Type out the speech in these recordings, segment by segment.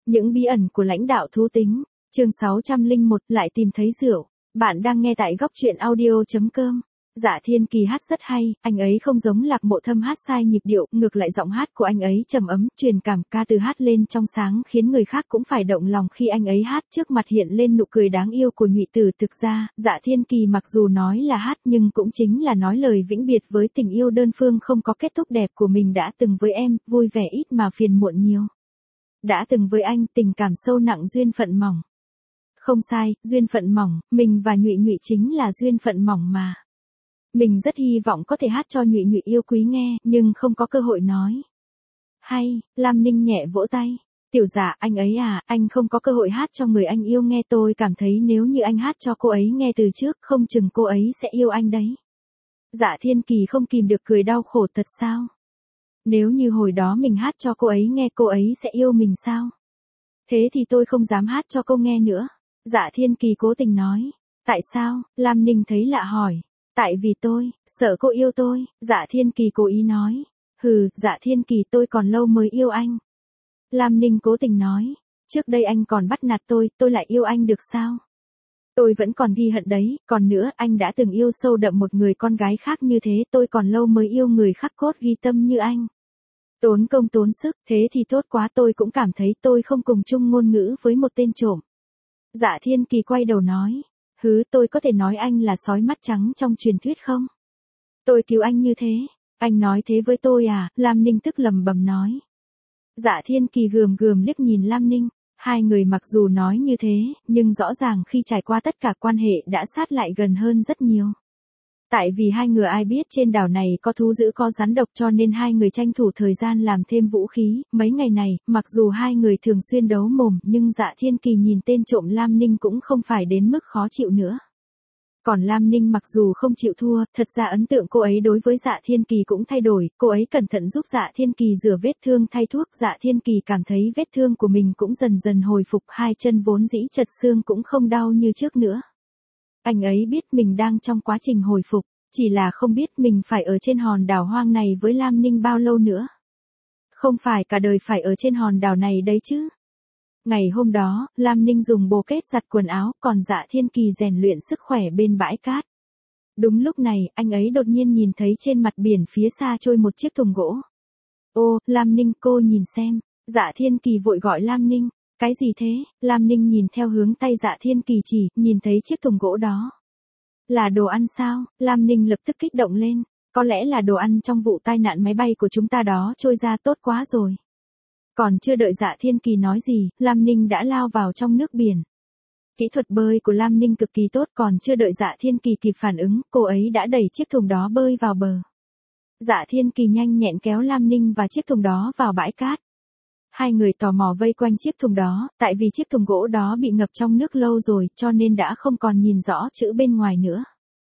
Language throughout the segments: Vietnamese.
Những bí ẩn của lãnh đạo thú tính, chương 601 lại tìm thấy rượu. Bạn đang nghe tại góc truyện audio.com. Dạ Thiên Kỳ hát rất hay, anh ấy không giống Lạc Mộ Thâm hát sai nhịp điệu, ngược lại giọng hát của anh ấy trầm ấm, truyền cảm, ca từ hát lên trong sáng khiến người khác cũng phải động lòng khi anh ấy hát, trước mặt hiện lên nụ cười đáng yêu của nhụy tử. Thực ra, Dạ Thiên Kỳ mặc dù nói là hát nhưng cũng chính là nói lời vĩnh biệt với tình yêu đơn phương không có kết thúc đẹp của mình. Đã từng với em, vui vẻ ít mà phiền muộn nhiều. Đã từng với anh, tình cảm sâu nặng duyên phận mỏng. Không sai, duyên phận mỏng, mình và Nhụy Nhụy chính là duyên phận mỏng mà. Mình rất hy vọng có thể hát cho Nhụy Nhụy yêu quý nghe, nhưng không có cơ hội nói. Hay, Lam Ninh nhẹ vỗ tay. Tiểu Dạ, anh ấy à, anh không có cơ hội hát cho người anh yêu nghe, tôi cảm thấy nếu như anh hát cho cô ấy nghe từ trước, không chừng cô ấy sẽ yêu anh đấy. Dạ Thiên Kỳ không kìm được cười đau khổ, thật sao? Nếu như hồi đó mình hát cho cô ấy nghe, cô ấy sẽ yêu mình sao? Thế thì tôi không dám hát cho cô nghe nữa. Dạ Thiên Kỳ cố tình nói. Tại sao? Lam Ninh thấy lạ hỏi. Tại vì tôi, sợ cô yêu tôi. Dạ Thiên Kỳ cố ý nói. Dạ Thiên Kỳ, tôi còn lâu mới yêu anh. Lam Ninh cố tình nói. Trước đây anh còn bắt nạt tôi lại yêu anh được sao? Tôi vẫn còn ghi hận đấy, còn nữa, anh đã từng yêu sâu đậm một người con gái khác như thế, tôi còn lâu mới yêu người khắc cốt ghi tâm như anh. Tốn công tốn sức, thế thì tốt quá, tôi cũng cảm thấy tôi không cùng chung ngôn ngữ với một tên trộm. Dạ Thiên Kỳ quay đầu nói. Tôi có thể nói anh là sói mắt trắng trong truyền thuyết không? Tôi cứu anh như thế. Anh nói thế với tôi à? Lam Ninh tức lầm bầm nói. Dạ Thiên Kỳ gườm gườm liếc nhìn Lam Ninh. Hai người mặc dù nói như thế, nhưng rõ ràng khi trải qua tất cả quan hệ đã sát lại gần hơn rất nhiều. Tại vì hai người ai biết trên đảo này có thú dữ có rắn độc, cho nên hai người tranh thủ thời gian làm thêm vũ khí. Mấy ngày này, mặc dù hai người thường xuyên đấu mồm, nhưng Dạ Thiên Kỳ nhìn tên trộm Lam Ninh cũng không phải đến mức khó chịu nữa. Còn Lam Ninh mặc dù không chịu thua, thật ra ấn tượng cô ấy đối với Dạ Thiên Kỳ cũng thay đổi, cô ấy cẩn thận giúp Dạ Thiên Kỳ rửa vết thương, thay thuốc. Dạ Thiên Kỳ cảm thấy vết thương của mình cũng dần dần hồi phục, hai chân vốn dĩ chật xương cũng không đau như trước nữa. Anh ấy biết mình đang trong quá trình hồi phục, chỉ là không biết mình phải ở trên hòn đảo hoang này với Lam Ninh bao lâu nữa. Không phải cả đời phải ở trên hòn đảo này đấy chứ. Ngày hôm đó, Lam Ninh dùng bồ kết giặt quần áo, còn Dạ Thiên Kỳ rèn luyện sức khỏe bên bãi cát. Đúng lúc này, anh ấy đột nhiên nhìn thấy trên mặt biển phía xa trôi một chiếc thùng gỗ. Ô, Lam Ninh, cô nhìn xem. Dạ Thiên Kỳ vội gọi Lam Ninh. Cái gì thế? Lam Ninh nhìn theo hướng tay Dạ Thiên Kỳ chỉ, nhìn thấy chiếc thùng gỗ đó. Là đồ ăn sao? Lam Ninh lập tức kích động lên. Có lẽ là đồ ăn trong vụ tai nạn máy bay của chúng ta đó trôi ra, tốt quá rồi. Còn chưa đợi Dạ Thiên Kỳ nói gì, Lam Ninh đã lao vào trong nước biển. Kỹ thuật bơi của Lam Ninh cực kỳ tốt, còn chưa đợi Dạ Thiên Kỳ kịp phản ứng, cô ấy đã đẩy chiếc thùng đó bơi vào bờ. Dạ Thiên Kỳ nhanh nhẹn kéo Lam Ninh và chiếc thùng đó vào bãi cát. Hai người tò mò vây quanh chiếc thùng đó, tại vì chiếc thùng gỗ đó bị ngập trong nước lâu rồi, cho nên đã không còn nhìn rõ chữ bên ngoài nữa.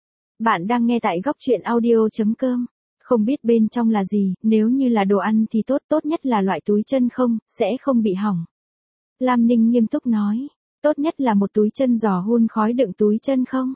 Bạn đang nghe tại góc truyện audio.com. Không biết bên trong là gì, nếu như là đồ ăn thì tốt nhất là loại túi chân không, sẽ không bị hỏng. Lam Ninh nghiêm túc nói, tốt nhất là một túi chân giò hun khói đựng túi chân không?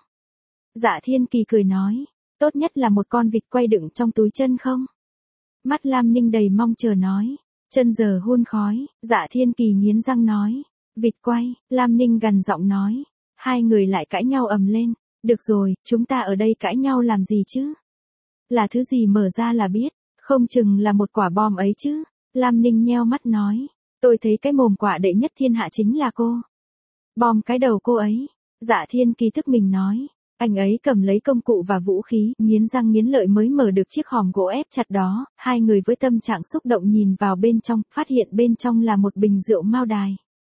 Dạ Thiên Kỳ cười nói, tốt nhất là một con vịt quay đựng trong túi chân không? Mắt Lam Ninh đầy mong chờ nói, chân giờ hun khói. Dạ Thiên Kỳ nghiến răng nói, vịt quay. Lam Ninh gằn giọng nói. Hai người lại cãi nhau ầm lên. Được rồi, chúng ta ở đây cãi nhau làm gì chứ? Là thứ gì mở ra là biết, không chừng là một quả bom ấy chứ. Lam Ninh nheo mắt nói, tôi thấy cái mồm quả đệ nhất thiên hạ chính là cô. Bom cái đầu cô ấy. Dạ Thiên Kỳ thức mình nói. Anh ấy cầm lấy công cụ và vũ khí, nghiến răng nghiến lợi mới mở được chiếc hòm gỗ ép chặt đó. Hai người với tâm trạng xúc động nhìn vào bên trong, phát hiện bên trong là một bình rượu Mao Đài.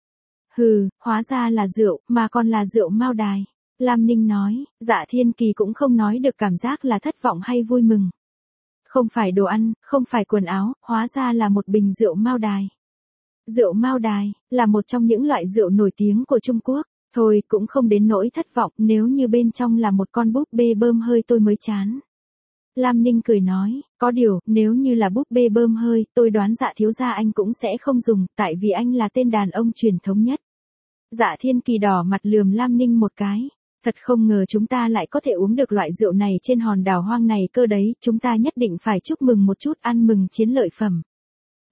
Hóa ra là rượu, mà còn là rượu Mao Đài. Lam Ninh nói. Dạ Thiên Kỳ cũng không nói được cảm giác là thất vọng hay vui mừng. Không phải đồ ăn, không phải quần áo, hóa ra là một bình rượu Mao Đài. Rượu Mao Đài là một trong những loại rượu nổi tiếng của Trung Quốc. Thôi, cũng không đến nỗi thất vọng, nếu như bên trong là một con búp bê bơm hơi tôi mới chán. Lam Ninh cười nói, có điều, nếu như là búp bê bơm hơi, tôi đoán Dạ thiếu gia anh cũng sẽ không dùng, tại vì anh là tên đàn ông truyền thống nhất. Dạ Thiên Kỳ đỏ mặt lườm Lam Ninh một cái. Thật không ngờ chúng ta lại có thể uống được loại rượu này trên hòn đảo hoang này cơ đấy, chúng ta nhất định phải chúc mừng một chút, ăn mừng chiến lợi phẩm.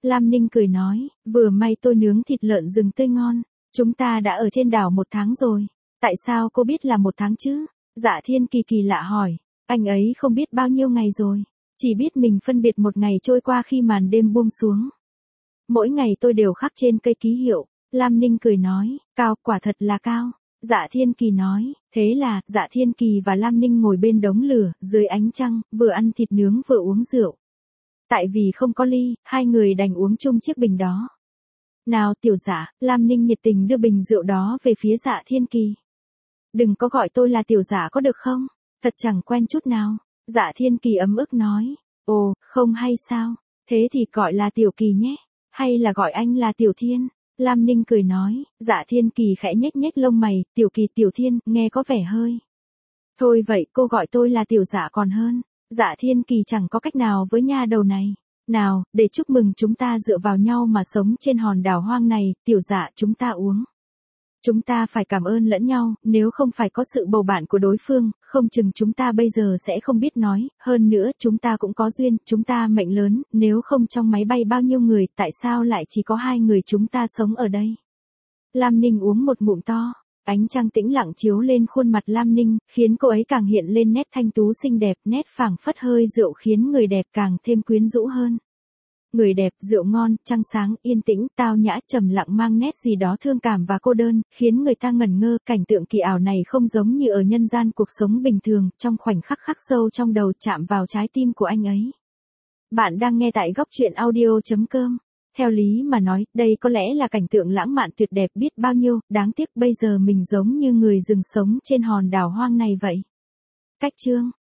Lam Ninh cười nói, vừa may tôi nướng thịt lợn rừng tươi ngon. Chúng ta đã ở trên đảo 1 tháng rồi. Tại sao cô biết là 1 tháng chứ? Dạ Thiên Kỳ kỳ lạ hỏi. Anh ấy không biết bao nhiêu ngày rồi. Chỉ biết mình phân biệt một ngày trôi qua khi màn đêm buông xuống. Mỗi ngày tôi đều khắc trên cây ký hiệu. Lam Ninh cười nói, cao, quả thật là cao. Dạ Thiên Kỳ nói, thế là, Dạ Thiên Kỳ và Lam Ninh ngồi bên đống lửa, dưới ánh trăng, vừa ăn thịt nướng vừa uống rượu. Tại vì không có ly, hai người đành uống chung chiếc bình đó. Nào tiểu Dạ, Lam Ninh nhiệt tình đưa bình rượu đó về phía Dạ Thiên Kỳ. Đừng có gọi tôi là tiểu Dạ có được không? Thật chẳng quen chút nào. Dạ Thiên Kỳ ấm ức nói, ồ, không hay sao? Thế thì gọi là tiểu Kỳ nhé. Hay là gọi anh là tiểu Thiên? Lam Ninh cười nói, Dạ Thiên Kỳ khẽ nhếch nhếch lông mày, tiểu Kỳ tiểu Thiên, nghe có vẻ hơi. Thôi vậy cô gọi tôi là tiểu Dạ còn hơn. Dạ Thiên Kỳ chẳng có cách nào với nha đầu này. Nào, để chúc mừng chúng ta dựa vào nhau mà sống trên hòn đảo hoang này, tiểu Dạ chúng ta uống. Chúng ta phải cảm ơn lẫn nhau, nếu không phải có sự bầu bạn của đối phương, không chừng chúng ta bây giờ sẽ không biết nói, hơn nữa chúng ta cũng có duyên, chúng ta mệnh lớn, nếu không trong máy bay bao nhiêu người, tại sao lại chỉ có 2 người chúng ta sống ở đây? Lam Ninh uống một ngụm to, ánh trăng tĩnh lặng chiếu lên khuôn mặt Lam Ninh, khiến cô ấy càng hiện lên nét thanh tú xinh đẹp, nét phảng phất hơi rượu khiến người đẹp càng thêm quyến rũ hơn. Người đẹp, rượu ngon, trăng sáng, yên tĩnh, tao nhã, trầm lặng mang nét gì đó thương cảm và cô đơn, khiến người ta ngẩn ngơ, cảnh tượng kỳ ảo này không giống như ở nhân gian cuộc sống bình thường, trong khoảnh khắc khắc sâu trong đầu chạm vào trái tim của anh ấy. Bạn đang nghe tại góc truyện audio.com. Theo lý mà nói, đây có lẽ là cảnh tượng lãng mạn tuyệt đẹp biết bao nhiêu, đáng tiếc bây giờ mình giống như người rừng sống trên hòn đảo hoang này vậy. Cách chương